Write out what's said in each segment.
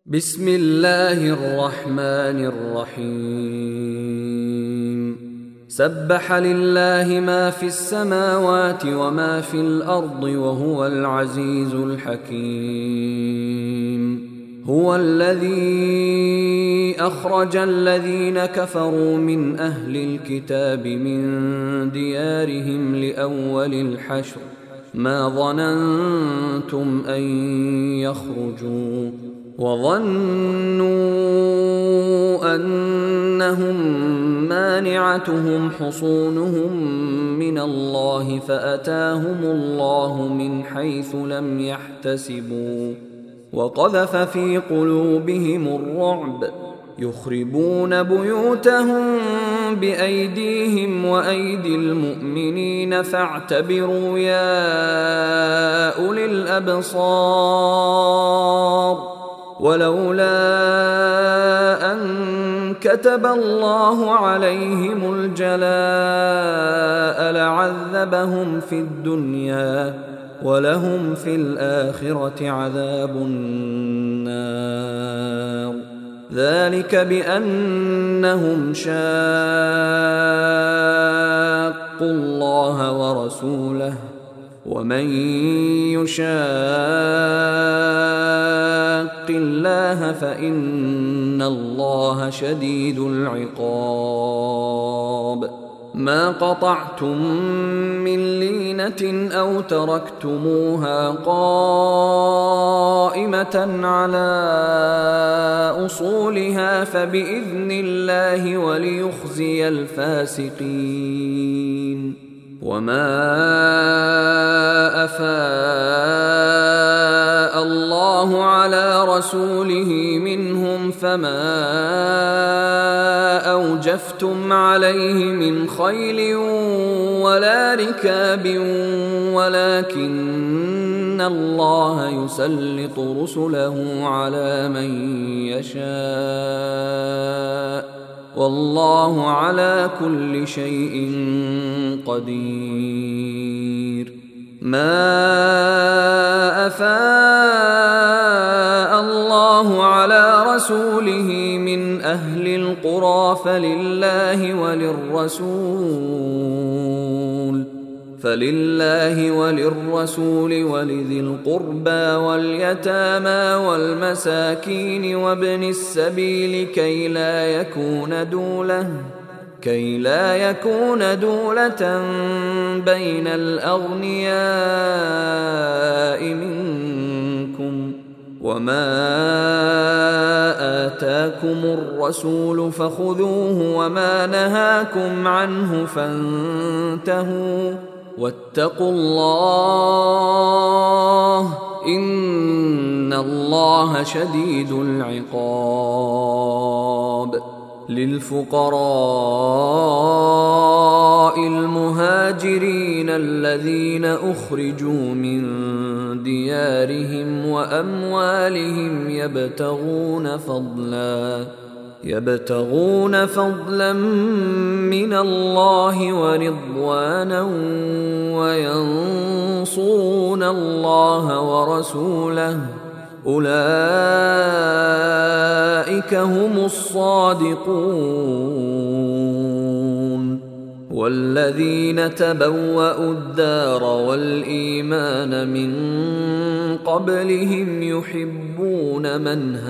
بسم الله الرحمن الرحيم سبح لله ما في السماوات وما في الأرض وهو العزيز الحكيم هو الذي أخرج الذين كفروا من أهل الكتاب من ديارهم لأول الحشر ما ظننتم أن يخرجوا وظنوا أنهم مانعتهم حصونهم من الله فأتاهم الله من حيث لم يحتسبوا وقذف في قلوبهم الرعب يخربون بيوتهم بأيديهم وأيدي المؤمنين فاعتبروا يا أولي الأبصار ولولا أن كتب الله عليهم الجلاء لعذبهم في الدنيا ولهم في الآخرة عذاب النار ذلك بأنهم شاقوا الله ورسوله ومن يشاق الله فإن الله شديد العقاب ما قطعتم من لينة أو تركتموها قائمة على أصولها فبإذن الله وليخزي الفاسقين وما أفاء الله على رسوله منهم فما أوجفتم عليه من خيل ولا ركاب ولكن الله يسلط رسله على من يشاء والله على كل شيء قدير ما أفاء الله على رسوله من أهل القرى فلله وللرسول ولذي القربى واليتامى والمساكين وابن السبيل كي لا يكون دولة بين الأغنياء منكم وما آتاكم الرسول فخذوه وما نهاكم عنه فانتهوا واتقوا الله إن الله شديد العقاب للفقراء المهاجرين الذين أخرجوا من ديارهم وأموالهم يبتغون فضلا من الله ورضوانا وينصرون الله ورسوله أولئك هم الصادقون والذين تبوأوا الدار والإيمان من قبلهم يحبون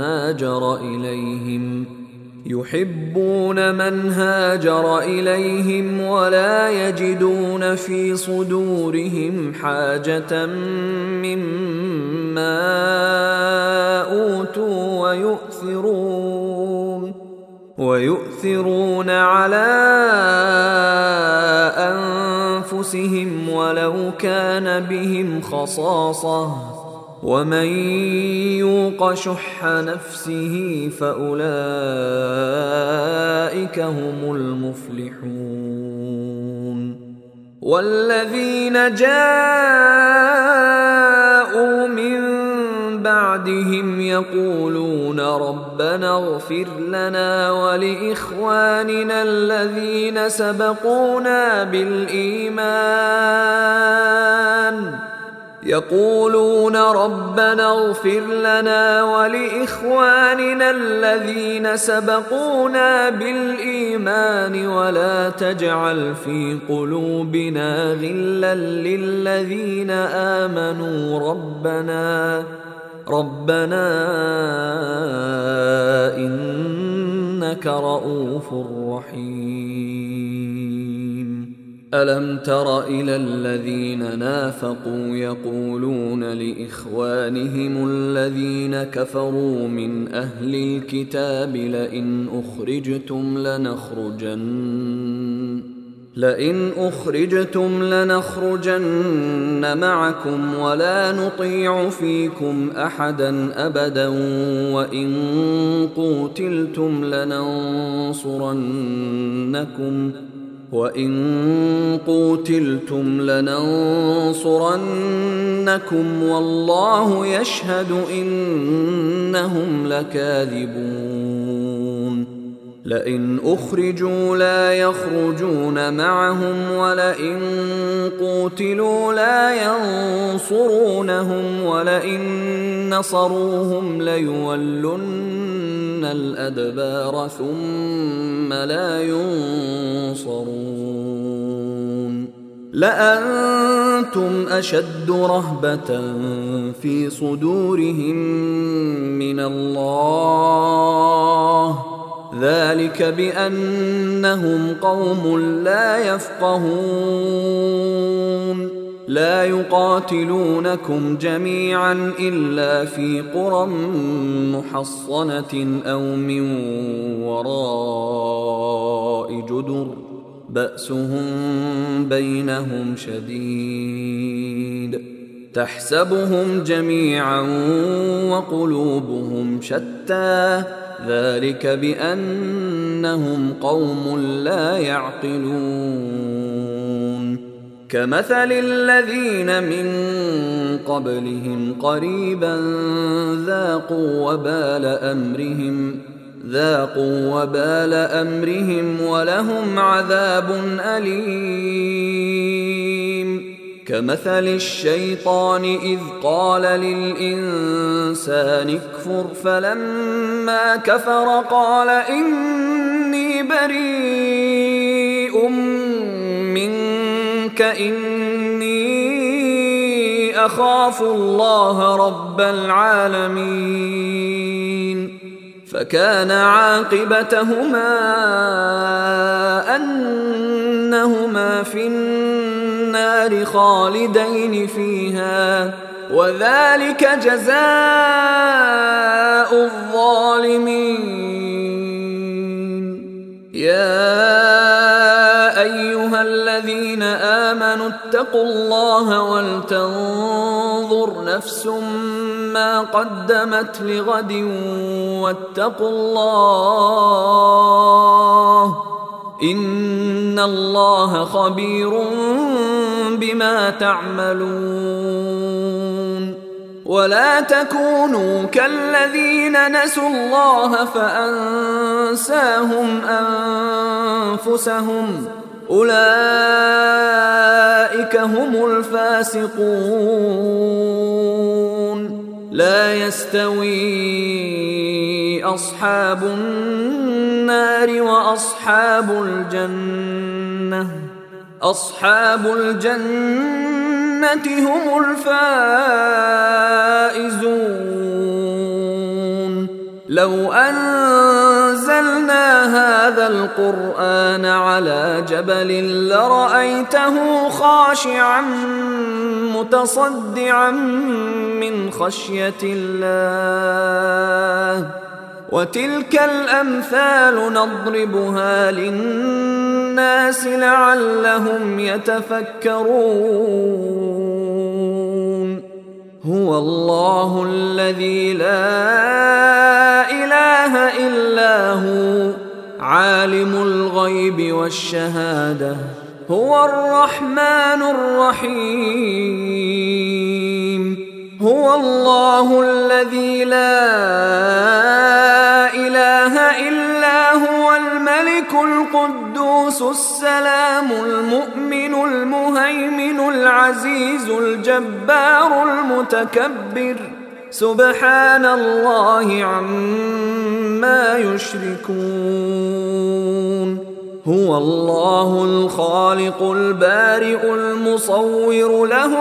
من هاجر إليهم ولا يجدون في صدورهم حاجة مما أوتوا ويؤثرون على أنفسهم ولو كان بهم خصاصة ومن يوق شح نفسه فأولئك هم المفلحون والذين جاءوا من بعدهم يقولون ربنا اغفر لنا ولإخواننا الذين سبقونا بالإيمان يقولون ربنا اغفر لنا ولإخواننا الذين سبقونا بالإيمان ولا تجعل في قلوبنا غلا للذين آمنوا ربنا إنك رؤوف رحيم. ألم تر إلى الذين نافقوا يقولون لإخوانهم الذين كفروا من أهل الكتاب لئن أخرجتم لنخرجن معكم ولا نطيع فيكم أحدا أبدا وإن قوتلتم لننصرنكم والله يشهد إنهم لكاذبون. لئن أخرجوا لا يخرجون معهم ولئن قوتلوا لا ينصرونهم ولئن نصروهم ليولن الأدبار ثم لا ينصرون. لأنتم أشد رهبة في صدورهم من الله ذلك بأنهم قوم لا يفقهون. لا يقاتلونكم جميعا إلا في قرى محصنة أو من وراء جدر بأسهم بينهم شديد تحسبهم جميعا وقلوبهم شتى ذلك بأنهم قوم لا يعقلون. كمثل الذين من قبلهم قريبا ذاقوا وبال أمرهم ولهم عذاب أليم. كمثل الشيطان إذ قال للإنسان اكفر فلما كفر قال إني بريء منك إني أخاف الله رب العالمين. فكان عاقبتهما أنهما في النار خالدين فيها وذلك جزاء الظالمين. يا أيها الذين آمنوا اتقوا الله ولتنظر نفس ما قدمت لغد واتقوا الله إن الله خبير بما تعملون. ولا تكونوا كالذين نسوا الله فأنساهم أنفسهم أولئك هم الفاسقون. لا يستوي أصحاب النار وأصحاب الجنة هم الفائزون. لو أنزلنا هذا القرآن على جبل لرأيته خاشعا متصدعا من خشية الله. وتلك الأمثال نضربها للناس لعلهم يتفكرون. هو الله الذي لا إله إلا هو عالم الغيب والشهادة هو الرحمن الرحيم. هو الله الذي لا إله إلا هو الملك القدوس القدوس السلام المؤمن المهيمن العزيز الجبار المتكبر سبحان الله عما يشركون هو الله الخالق البارئ المصور له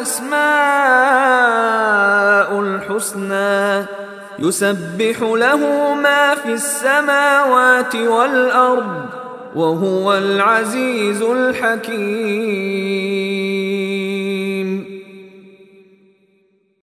الأسماء الحسنى يسبح له ما في السماوات والأرض وهو العزيز الحكيم